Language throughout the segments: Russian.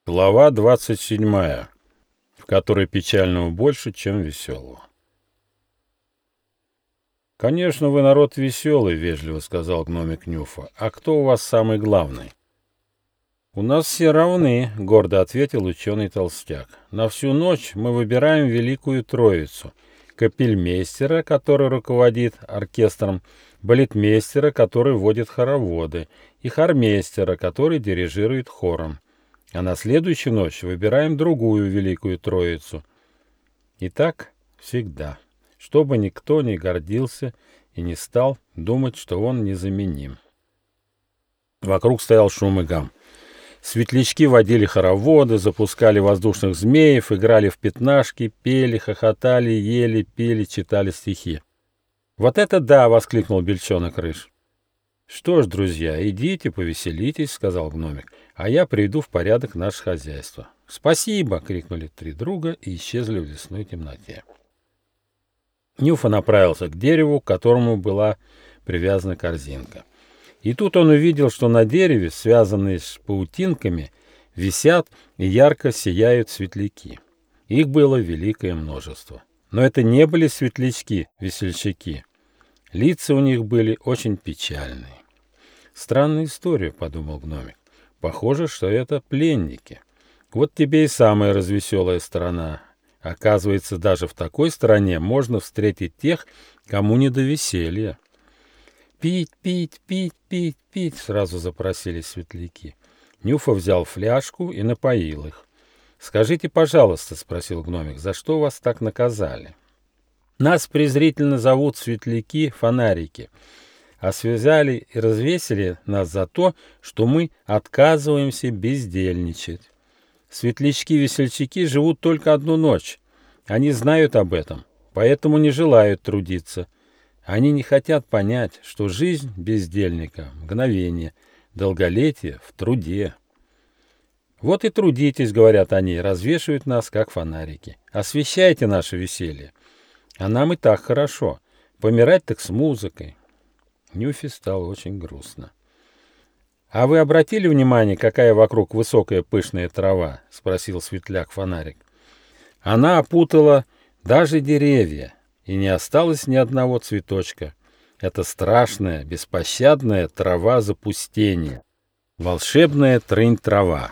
Глава 27, в которой печального больше, чем веселого. «Конечно, вы народ веселый», — вежливо сказал гномик Нюфа. «А кто у вас самый главный?» «У нас все равны», — гордо ответил ученый толстяк. «На всю ночь мы выбираем Великую Троицу: капельмейстера, который руководит оркестром, балетмейстера, который водит хороводы, и хормейстера, который дирижирует хором. А на следующую ночь выбираем другую Великую Троицу. И так всегда, чтобы никто не гордился и не стал думать, что он незаменим». Вокруг стоял шум и гам. Светлячки водили хороводы, запускали воздушных змеев, играли в пятнашки, пели, хохотали, ели, пили, читали стихи. «Вот это да!» — воскликнул Бельчонок Рыж. «Что ж, друзья, идите, повеселитесь», — сказал гномик, «а я приведу в порядок наше хозяйство». «Спасибо!» — крикнули три друга и исчезли в лесной темноте. Нюфа направился к дереву, к которому была привязана корзинка. И тут он увидел, что на дереве, связанные с паутинками, висят и ярко сияют светляки. Их было великое множество. Но это не были светлячки-весельчаки. Лица у них были очень печальные. «Странная история», — подумал гномик. «Похоже, что это пленники. Вот тебе и самая развеселая сторона. Оказывается, даже в такой стране можно встретить тех, кому не до веселья». «Пить, пить, пить, пить, пить!» — сразу запросили светляки. Нюфа взял фляжку и напоил их. «Скажите, пожалуйста, — спросил гномик, — за что вас так наказали?» «Нас презрительно зовут светляки-фонарики, а связали и развесили нас за то, что мы отказываемся бездельничать. Светлячки-весельчаки живут только одну ночь. Они знают об этом, поэтому не желают трудиться. Они не хотят понять, что жизнь бездельника — мгновение, долголетие в труде. Вот и трудитесь, — говорят они, — развешивают нас, как фонарики. Освещайте наше веселье. А нам и так хорошо. Помирать так с музыкой». Нюфе стало очень грустно. «А вы обратили внимание, какая вокруг высокая пышная трава?» — спросил светляк-фонарик. «Она опутала даже деревья, и не осталось ни одного цветочка. Это страшная, беспощадная трава запустения, волшебная трынь-трава.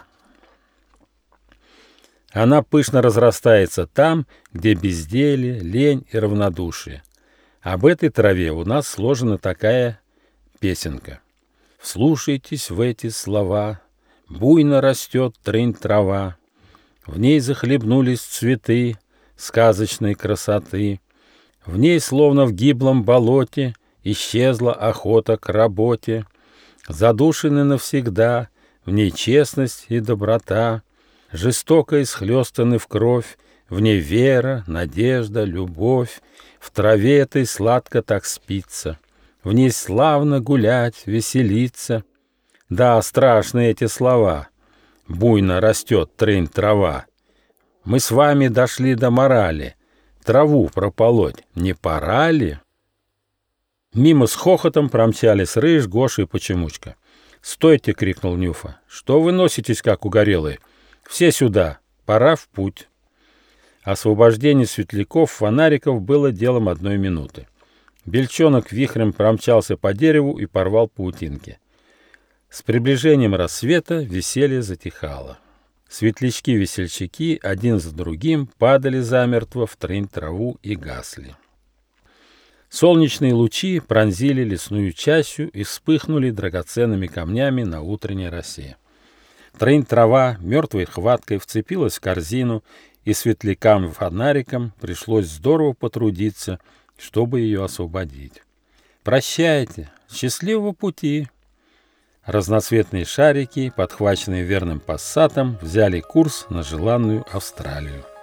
Она пышно разрастается там, где безделье, лень и равнодушие. Об этой траве у нас сложена такая песенка. Вслушайтесь в эти слова, буйно растет трынь-трава, в ней захлебнулись цветы сказочной красоты, в ней, словно в гиблом болоте, исчезла охота к работе, задушены навсегда в ней честность и доброта, жестоко исхлёстаны в кровь, в ней вера, надежда, любовь, в траве этой сладко так спится, в ней славно гулять, веселиться. Да, страшны эти слова. Буйно растет трынь-трава. Мы с вами дошли до морали. Траву прополоть не пора ли?» Мимо с хохотом промчались Рыж, Гоша и Почемучка. «Стойте!» — крикнул Нюфа. «Что вы носитесь, как угорелые? Все сюда! Пора в путь!» Освобождение светляков-фонариков было делом 1 минуты. Бельчонок вихрем промчался по дереву и порвал паутинки. С приближением рассвета веселье затихало. Светлячки-весельчаки один за другим падали замертво в трынь-траву и гасли. Солнечные лучи пронзили лесную чащу и вспыхнули драгоценными камнями на утренней росе. Трынь-трава мертвой хваткой вцепилась в корзину, и светлякам-фонарикам пришлось здорово потрудиться, чтобы ее освободить. «Прощайте! Счастливого пути!» Разноцветные шарики, подхваченные верным пассатом, взяли курс на желанную Австралию.